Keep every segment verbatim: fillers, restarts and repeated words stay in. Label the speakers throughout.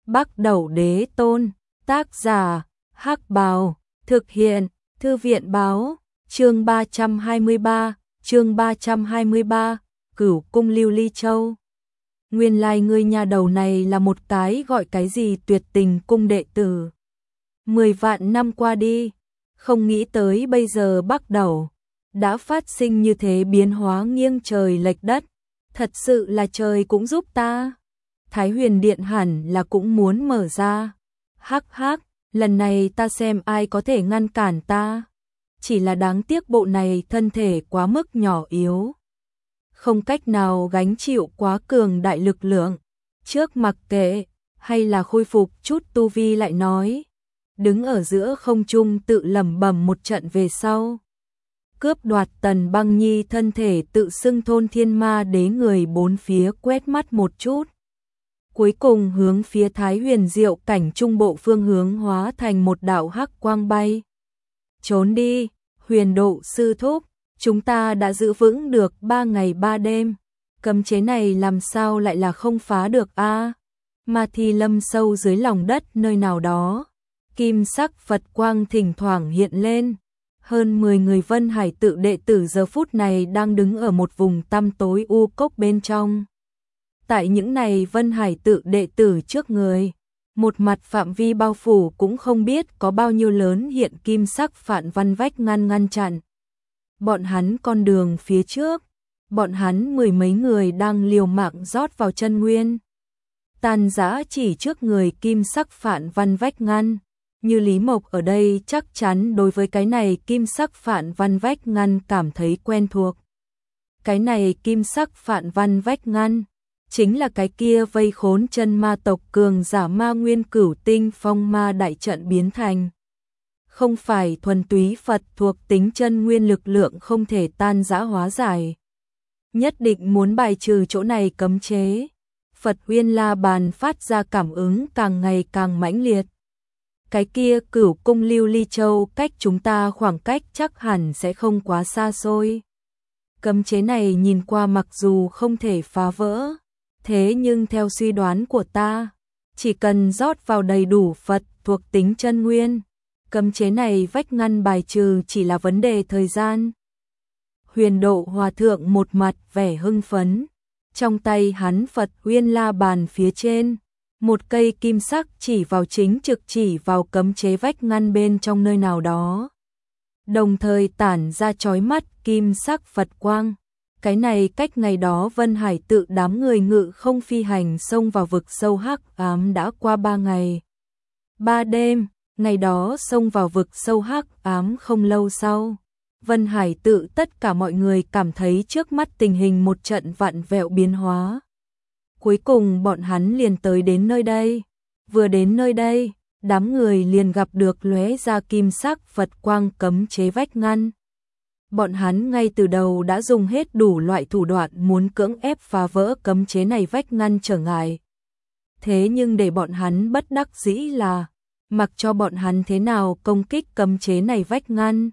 Speaker 1: Bắc Đẩu Đế Tôn, tác giả, Hắc Bào, thực hiện, Thư viện báo, chương ba trăm hai mươi ba, chương ba trăm hai mươi ba, Cửu Cung Lưu Ly Châu. Nguyên lai ngươi nhà đầu này là một cái gọi cái gì tuyệt tình cung đệ tử. Mười vạn năm qua đi, không nghĩ tới bây giờ Bắc Đẩu đã phát sinh như thế biến hóa nghiêng trời lệch đất. Thật sự là trời cũng giúp ta. Thái Huyền Điện hẳn là cũng muốn mở ra. Hắc hắc, lần này ta xem ai có thể ngăn cản ta. Chỉ là đáng tiếc bộ này thân thể quá mức nhỏ yếu, không cách nào gánh chịu quá cường đại lực lượng. Trước mặc kệ, hay là khôi phục chút tu vi lại nói. Đứng ở giữa không trung tự lẩm bẩm một trận về sau. Cướp đoạt Tần Băng Nhi thân thể tự xưng thôn thiên ma đế người bốn phía quét mắt một chút. Cuối cùng hướng phía Thái Huyền Diệu cảnh trung bộ phương hướng hóa thành một đạo hắc quang bay. Trốn đi, Huyền Độ sư thúc, chúng ta đã giữ vững được ba ngày ba đêm. Cấm chế này làm sao lại là không phá được a? À? Mà thì lâm sâu dưới lòng đất nơi nào đó. Kim sắc Phật quang thỉnh thoảng hiện lên. Hơn mười người Vân Hải tự đệ tử giờ phút này đang đứng ở một vùng tăm tối u cốc bên trong. Tại những này Vân Hải tự đệ tử trước người, một mặt phạm vi bao phủ cũng không biết có bao nhiêu lớn hiện kim sắc phản văn vách ngăn ngăn chặn. Bọn hắn con đường phía trước, bọn hắn mười mấy người đang liều mạng rót vào chân nguyên. Tàn giã chỉ trước người kim sắc phản văn vách ngăn. Như Lý Mộc ở đây chắc chắn đối với cái này kim sắc phản văn vách ngăn cảm thấy quen thuộc. Cái này kim sắc phản văn vách ngăn chính là cái kia vây khốn chân ma tộc cường giả ma nguyên cửu tinh phong ma đại trận biến thành. Không phải thuần túy Phật thuộc tính chân nguyên lực lượng không thể tan rã hóa giải. Nhất định muốn bài trừ chỗ này cấm chế. Phật Uyên La Bàn phát ra cảm ứng càng ngày càng mãnh liệt. Cái kia Cửu Cung Lưu Ly Châu cách chúng ta khoảng cách chắc hẳn sẽ không quá xa xôi. Cấm chế này nhìn qua mặc dù không thể phá vỡ, thế nhưng theo suy đoán của ta, chỉ cần rót vào đầy đủ Phật thuộc tính chân nguyên, cấm chế này vách ngăn bài trừ chỉ là vấn đề thời gian. Huyền Độ Hòa Thượng một mặt vẻ hưng phấn, trong tay hắn Phật Uyên La Bàn phía trên, một cây kim sắc chỉ vào chính trực chỉ vào cấm chế vách ngăn bên trong nơi nào đó. Đồng thời tản ra chói mắt kim sắc Phật quang. Cái này cách ngày đó Vân Hải tự đám người ngự không phi hành xông vào vực sâu hắc ám đã qua ba ngày. Ba đêm, ngày đó xông vào vực sâu hắc ám không lâu sau. Vân Hải tự tất cả mọi người cảm thấy trước mắt tình hình một trận vặn vẹo biến hóa. Cuối cùng bọn hắn liền tới đến nơi đây. Vừa đến nơi đây, đám người liền gặp được lóe ra kim sắc Phật quang cấm chế vách ngăn. Bọn hắn ngay từ đầu đã dùng hết đủ loại thủ đoạn muốn cưỡng ép phá vỡ cấm chế này vách ngăn trở ngại. Thế nhưng để bọn hắn bất đắc dĩ là, mặc cho bọn hắn thế nào công kích cấm chế này vách ngăn,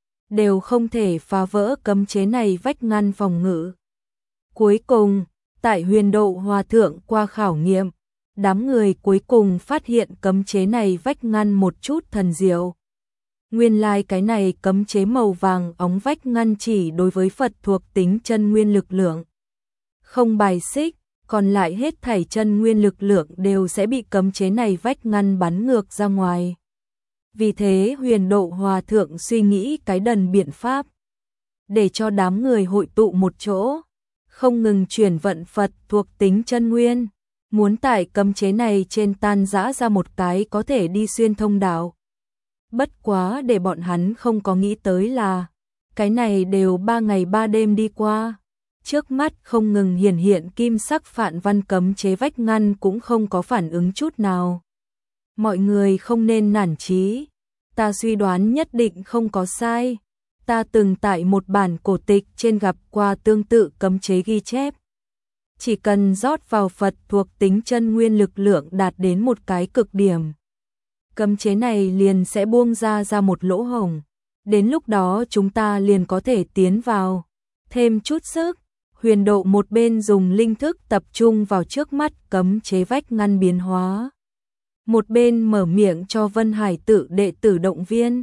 Speaker 1: đều không thể phá vỡ cấm chế này vách ngăn phòng ngự. Cuối cùng, tại Huyền Độ Hòa Thượng qua khảo nghiệm, đám người cuối cùng phát hiện cấm chế này vách ngăn một chút thần diệu. Nguyên lai like cái này cấm chế màu vàng óng vách ngăn chỉ đối với Phật thuộc tính chân nguyên lực lượng. Không bài xích, còn lại hết thảy chân nguyên lực lượng đều sẽ bị cấm chế này vách ngăn bắn ngược ra ngoài. Vì thế Huyền Độ Hòa Thượng suy nghĩ cái đần biện pháp, để cho đám người hội tụ một chỗ, không ngừng chuyển vận Phật thuộc tính chân nguyên, muốn tại cấm chế này trên tan rã ra một cái có thể đi xuyên thông đạo. Bất quá để bọn hắn không có nghĩ tới là, cái này đều ba ngày ba đêm đi qua, trước mắt không ngừng hiển hiện kim sắc phản văn cấm chế vách ngăn cũng không có phản ứng chút nào. Mọi người không nên nản chí, ta suy đoán nhất định không có sai. Ta từng tại một bản cổ tịch trên gặp qua tương tự cấm chế ghi chép. Chỉ cần rót vào Phật thuộc tính chân nguyên lực lượng đạt đến một cái cực điểm, cấm chế này liền sẽ buông ra ra một lỗ hổng. Đến lúc đó chúng ta liền có thể tiến vào. Thêm chút sức, Huyền Độ một bên dùng linh thức tập trung vào trước mắt cấm chế vách ngăn biến hóa. một bên mở miệng cho Vân Hải Tự đệ tử động viên.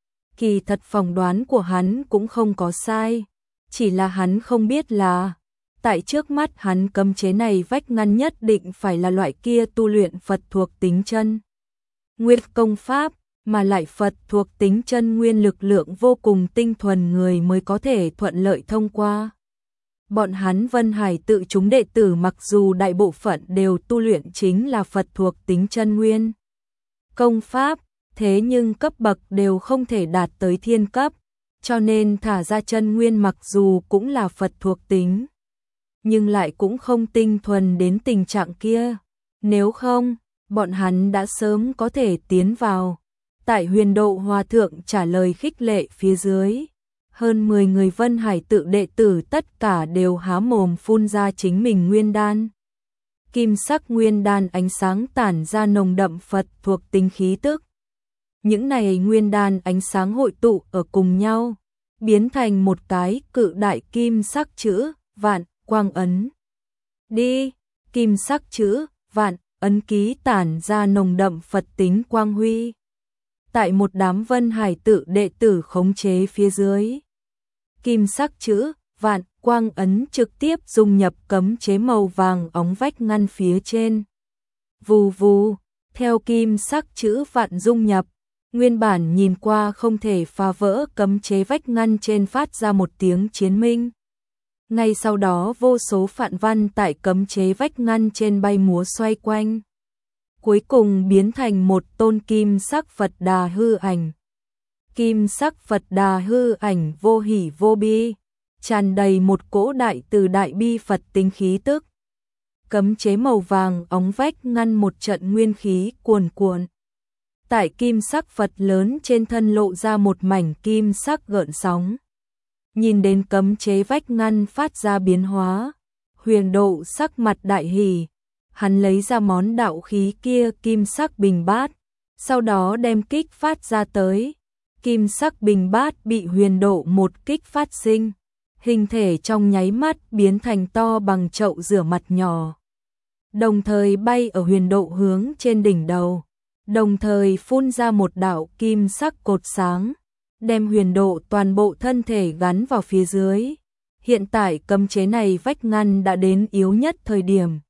Speaker 1: Kỳ thật phỏng đoán của hắn cũng không có sai, chỉ là hắn không biết là tại trước mắt hắn cấm chế này vách ngăn nhất định phải là loại kia tu luyện Phật thuộc tính chân nguyên công pháp, mà lại Phật thuộc tính chân nguyên lực lượng vô cùng tinh thuần người mới có thể thuận lợi thông qua. Bọn hắn Vân Hải Tự chúng đệ tử mặc dù đại bộ phận đều tu luyện chính là Phật thuộc tính chân nguyên công pháp, thế nhưng cấp bậc đều không thể đạt tới thiên cấp, cho nên thả ra chân nguyên mặc dù cũng là Phật thuộc tính, nhưng lại cũng không tinh thuần đến tình trạng kia. Nếu không, bọn hắn đã sớm có thể tiến vào. Tại Huyền Độ Hòa Thượng trả lời khích lệ phía dưới, hơn mười người Vân Hải Tự đệ tử tất cả đều há mồm phun ra chính mình nguyên đan. Kim sắc nguyên đan ánh sáng tản ra nồng đậm Phật thuộc tính khí tức. Những này nguyên đan ánh sáng hội tụ ở cùng nhau, biến thành một cái cự đại kim sắc chữ vạn quang ấn. Đi, kim sắc chữ vạn ấn ký tản ra nồng đậm Phật tính quang huy. Tại một đám Vân Hải Tự đệ tử khống chế phía dưới, kim sắc chữ vạn quang ấn trực tiếp dung nhập cấm chế màu vàng óng vách ngăn phía trên. Vù vù, theo kim sắc chữ vạn dung nhập, nguyên bản nhìn qua không thể phá vỡ cấm chế vách ngăn trên phát ra một tiếng chiến minh. Ngay sau đó vô số phạn văn tại cấm chế vách ngăn trên bay múa xoay quanh, cuối cùng biến thành một tôn kim sắc Phật Đà hư ảnh. Kim sắc Phật Đà hư ảnh vô hỉ vô bi, tràn đầy một cỗ đại từ đại bi Phật tính khí tức. Cấm chế màu vàng óng vách ngăn một trận nguyên khí cuồn cuộn. Tại kim sắc Phật lớn trên thân lộ ra một mảnh kim sắc gợn sóng. Nhìn đến cấm chế vách ngăn phát ra biến hóa, Huyền Độ sắc mặt đại hỉ, hắn lấy ra món đạo khí kia kim sắc bình bát, sau đó đem kích phát ra tới. Kim sắc bình bát bị Huyền Độ một kích phát sinh, hình thể trong nháy mắt biến thành to bằng chậu rửa mặt nhỏ, đồng thời bay ở Huyền Độ hướng trên đỉnh đầu, đồng thời phun ra một đạo kim sắc cột sáng, đem Huyền Độ toàn bộ thân thể gắn vào phía dưới. Hiện tại cấm chế này vách ngăn đã đến yếu nhất thời điểm.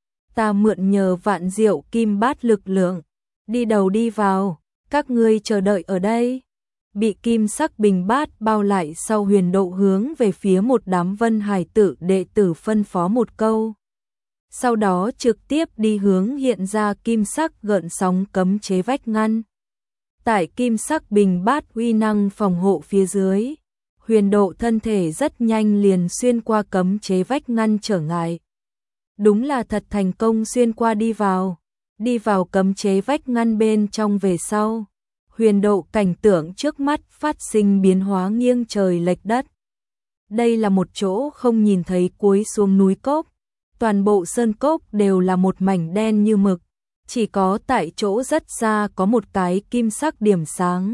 Speaker 1: Ta mượn nhờ vạn diệu kim bát lực lượng, đi đầu đi vào, các ngươi chờ đợi ở đây. Bị kim sắc bình bát bao lại sau, Huyền Độ hướng về phía một đám Vân Hải Tự đệ tử phân phó một câu. Sau đó trực tiếp đi hướng hiện ra kim sắc gợn sóng cấm chế vách ngăn. Tại kim sắc bình bát uy năng phòng hộ phía dưới, Huyền Độ thân thể rất nhanh liền xuyên qua cấm chế vách ngăn trở ngại. Đúng là thật thành công xuyên qua đi vào, đi vào cấm chế vách ngăn bên trong về sau. Huyền Độ cảnh tượng trước mắt phát sinh biến hóa nghiêng trời lệch đất. Đây là một chỗ không nhìn thấy cuối xuống núi cốc, toàn bộ sơn cốc đều là một mảnh đen như mực, chỉ có tại chỗ rất xa có một cái kim sắc điểm sáng.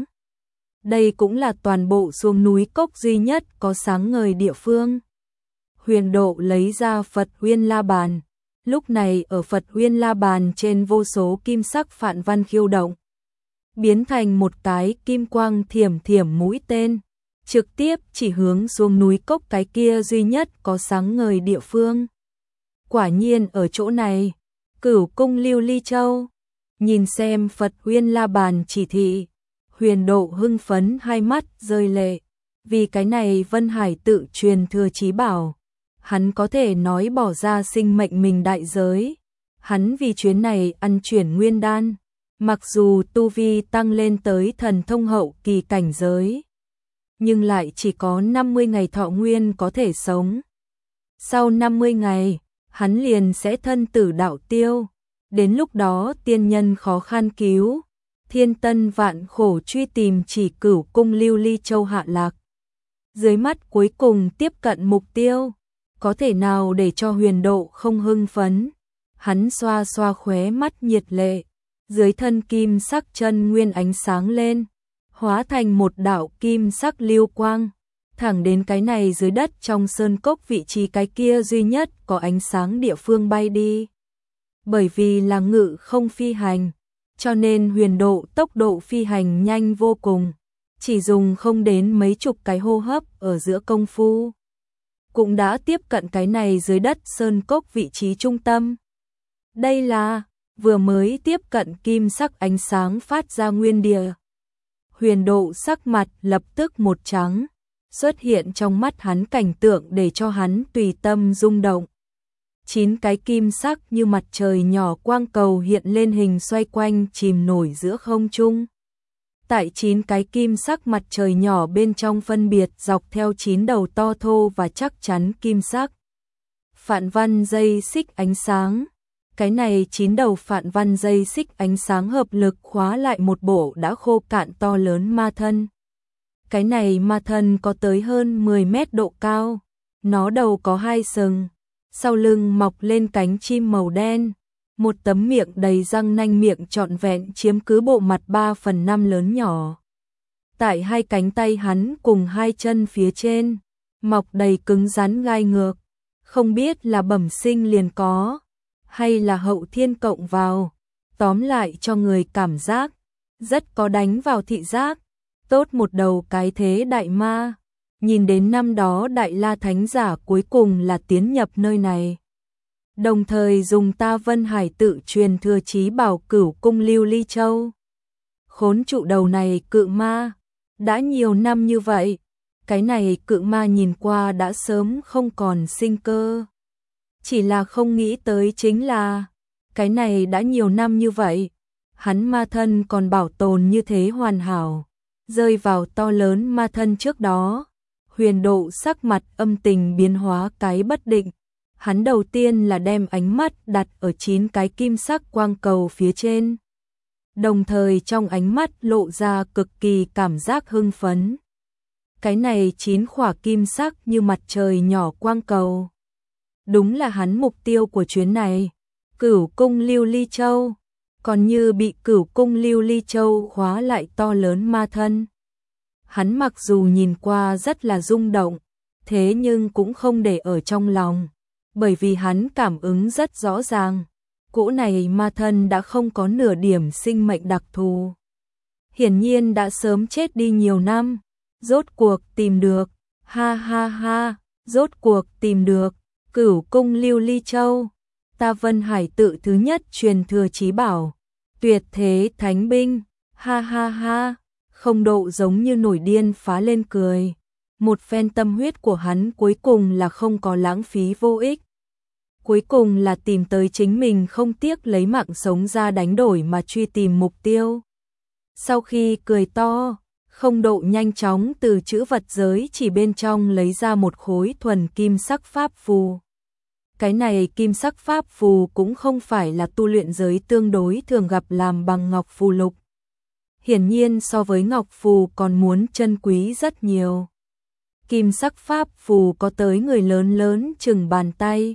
Speaker 1: Đây cũng là toàn bộ xuống núi cốc duy nhất có sáng ngời địa phương. Huyền Độ lấy ra Phật Uyên La Bàn, lúc này ở Phật Uyên La Bàn trên vô số kim sắc phạn văn khiêu động, biến thành một cái kim quang thiểm thiểm mũi tên, trực tiếp chỉ hướng xuống núi cốc cái kia duy nhất có sáng ngời địa phương. Quả nhiên ở chỗ này, Cửu Cung Lưu Ly Châu. Nhìn xem Phật Uyên La Bàn chỉ thị, Huyền Độ hưng phấn hai mắt rơi lệ, vì cái này Vân Hải Tự truyền thừa chí bảo, hắn có thể nói bỏ ra sinh mệnh mình đại giới. Hắn vì chuyến này ăn chuyển nguyên đan, mặc dù tu vi tăng lên tới thần thông hậu kỳ cảnh giới, nhưng lại chỉ có năm mươi ngày thọ nguyên có thể sống. Sau năm mươi ngày, hắn liền sẽ thân tử đạo tiêu. Đến lúc đó tiên nhân khó khăn cứu, thiên tân vạn khổ truy tìm chỉ Cửu Cung Lưu Ly Châu hạ lạc. Dưới mắt cuối cùng tiếp cận mục tiêu, có thể nào để cho Huyền Độ không hưng phấn. Hắn xoa xoa khóe mắt nhiệt lệ, dưới thân kim sắc chân nguyên ánh sáng lên, hóa thành một đạo kim sắc lưu quang, thẳng đến cái này dưới đất trong sơn cốc vị trí cái kia duy nhất có ánh sáng địa phương bay đi. Bởi vì là ngự không phi hành, cho nên huyền độ tốc độ phi hành nhanh vô cùng, chỉ dùng không đến mấy chục cái hô hấp ở giữa công phu, cũng đã tiếp cận cái này dưới đất sơn cốc vị trí trung tâm. Đây là vừa mới tiếp cận kim sắc ánh sáng phát ra nguyên địa. Huyền độ sắc mặt lập tức một trắng, xuất hiện trong mắt hắn cảnh tượng để cho hắn tùy tâm rung động. Chín cái kim sắc như mặt trời nhỏ quang cầu hiện lên hình xoay quanh chìm nổi giữa không trung. Tại chín cái kim sắc mặt trời nhỏ bên trong phân biệt dọc theo chín đầu to thô và chắc chắn kim sắc phạn văn dây xích ánh sáng. Cái này chín đầu phạn văn dây xích ánh sáng hợp lực khóa lại một bộ đã khô cạn to lớn ma thân. Cái này ma thân có tới hơn mười mét độ cao, nó đầu có hai sừng, sau lưng mọc lên cánh chim màu đen, một tấm miệng đầy răng nanh miệng trọn vẹn chiếm cứ bộ mặt ba phần năm lớn nhỏ. Tại hai cánh tay hắn cùng hai chân phía trên, mọc đầy cứng rắn gai ngược, không biết là bẩm sinh liền có, hay là hậu thiên cộng vào, tóm lại cho người cảm giác, rất có đánh vào thị giác, tốt một đầu cái thế đại ma. Nhìn đến năm đó Đại La Thánh Giả cuối cùng là tiến nhập nơi này. Đồng thời dùng ta Vân Hải tự truyền thừa chí bảo Cửu Cung Lưu Ly Châu. Khốn trụ đầu này cự ma, đã nhiều năm như vậy, cái này cự ma nhìn qua đã sớm không còn sinh cơ. Chỉ là không nghĩ tới chính là, cái này đã nhiều năm như vậy, hắn ma thân còn bảo tồn như thế hoàn hảo, rơi vào to lớn ma thân trước đó. Huyền độ sắc mặt âm tình biến hóa cái bất định, hắn đầu tiên là đem ánh mắt đặt ở chín cái kim sắc quang cầu phía trên. Đồng thời trong ánh mắt lộ ra cực kỳ cảm giác hưng phấn. Cái này chín khỏa kim sắc như mặt trời nhỏ quang cầu. Đúng là hắn mục tiêu của chuyến này, Cửu Cung Lưu Ly Châu, còn như bị Cửu Cung Lưu Ly Châu khóa lại to lớn ma thân. Hắn mặc dù nhìn qua rất là rung động, thế nhưng cũng không để ở trong lòng, bởi vì hắn cảm ứng rất rõ ràng, cỗ này ma thân đã không có nửa điểm sinh mệnh đặc thù. Hiển nhiên đã sớm chết đi nhiều năm, rốt cuộc tìm được, ha ha ha, rốt cuộc tìm được, Cửu Cung Lưu Ly Châu, ta Vân Hải tự thứ nhất truyền thừa chí bảo, tuyệt thế thánh binh, ha ha ha. Không độ giống như nổi điên phá lên cười. Một phen tâm huyết của hắn cuối cùng là không có lãng phí vô ích. Cuối cùng là tìm tới chính mình không tiếc lấy mạng sống ra đánh đổi mà truy tìm mục tiêu. Sau khi cười to, không độ nhanh chóng từ chữ vật giới chỉ bên trong lấy ra một khối thuần kim sắc pháp phù. Cái này kim sắc pháp phù cũng không phải là tu luyện giới tương đối thường gặp làm bằng ngọc phù lục. Hiển nhiên so với ngọc phù còn muốn chân quý rất nhiều. Kim sắc pháp phù có tới người lớn lớn chừng bàn tay.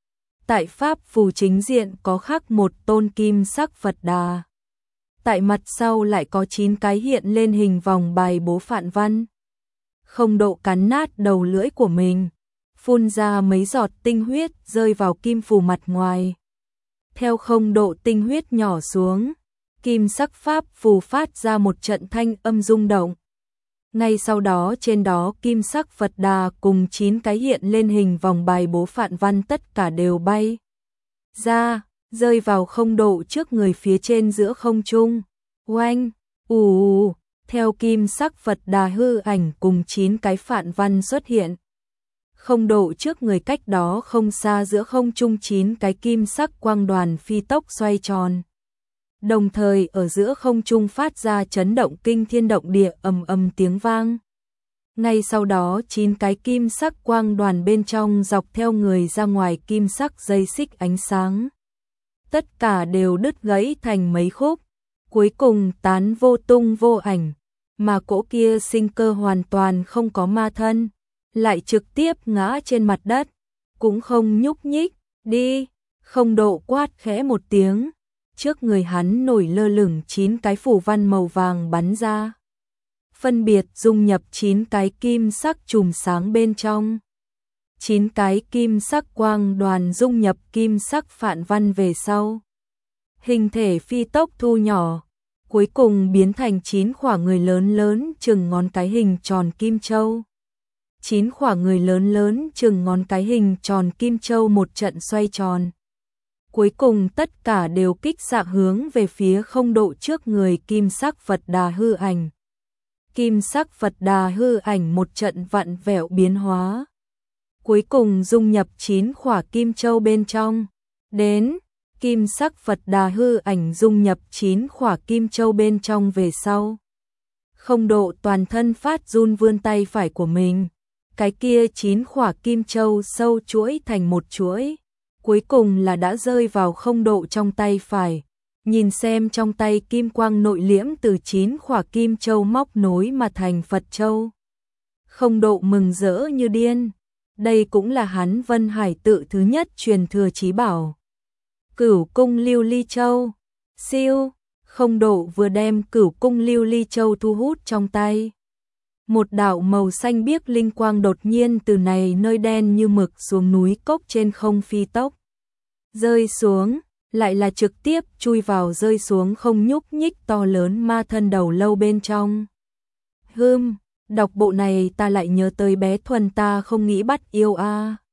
Speaker 1: Tại pháp phù chính diện có khắc một tôn kim sắc Phật Đà. Tại mặt sau lại có chín cái hiện lên hình vòng bài bố phạn văn. Không độ cắn nát đầu lưỡi của mình, phun ra mấy giọt tinh huyết rơi vào kim phù mặt ngoài. Theo không độ tinh huyết nhỏ xuống, kim sắc pháp phù phát ra một trận thanh âm rung động. Ngay sau đó trên đó kim sắc Phật Đà cùng chín cái hiện lên hình vòng bài bố phạn văn tất cả đều bay ra, rơi vào không độ trước người phía trên giữa không trung. Oanh, ù, theo kim sắc Phật Đà hư ảnh cùng chín cái phạn văn xuất hiện. Không độ trước người cách đó không xa giữa không trung chín cái kim sắc quang đoàn phi tốc xoay tròn. Đồng thời ở giữa không trung phát ra chấn động kinh thiên động địa ầm ầm tiếng vang. Ngay sau đó chín cái kim sắc quang đoàn bên trong dọc theo người ra ngoài kim sắc dây xích ánh sáng. Tất cả đều đứt gãy thành mấy khúc, cuối cùng tán vô tung vô ảnh, mà cỗ kia sinh cơ hoàn toàn không có ma thân, lại trực tiếp ngã trên mặt đất, cũng không nhúc nhích, đi, không độ quát khẽ một tiếng. Trước người hắn nổi lơ lửng chín cái phù văn màu vàng bắn ra. Phân biệt dung nhập chín cái kim sắc chùm sáng bên trong. chín cái kim sắc quang đoàn dung nhập kim sắc phạn văn về sau. hình thể phi tốc thu nhỏ, cuối cùng biến thành chín khỏa người lớn lớn chừng ngón cái hình tròn kim châu. Chín khỏa người lớn lớn chừng ngón cái hình tròn kim châu một trận xoay tròn. Cuối cùng tất cả đều kích xạ hướng về phía không độ trước người kim sắc Phật Đà hư ảnh. Kim sắc Phật Đà hư ảnh một trận vặn vẹo biến hóa. Cuối cùng dung nhập chín khỏa kim châu bên trong. Đến, kim sắc Phật Đà hư ảnh dung nhập chín khỏa kim châu bên trong về sau. Không độ toàn thân phát run vươn tay phải của mình. Cái kia chín khỏa kim châu sâu chuỗi thành một chuỗi. Cuối cùng là đã rơi vào không độ trong tay phải. Nhìn xem trong tay kim quang nội liễm từ chín khỏa kim châu móc nối mà thành Phật châu. Không độ mừng rỡ như điên. Đây cũng là hắn Vân Hải tự thứ nhất truyền thừa chí bảo. Cửu cung lưu ly châu. Siêu, không độ vừa đem cửu cung lưu ly châu thu hút trong tay. Một đạo màu xanh biếc linh quang đột nhiên từ này nơi đen như mực xuống núi cốc trên không phi tốc. Rơi xuống, lại là trực tiếp chui vào rơi xuống không nhúc nhích to lớn ma thân đầu lâu bên trong. Hừm, đọc bộ này ta lại nhớ tới bé Thuần ta không nghĩ bắt yêu a.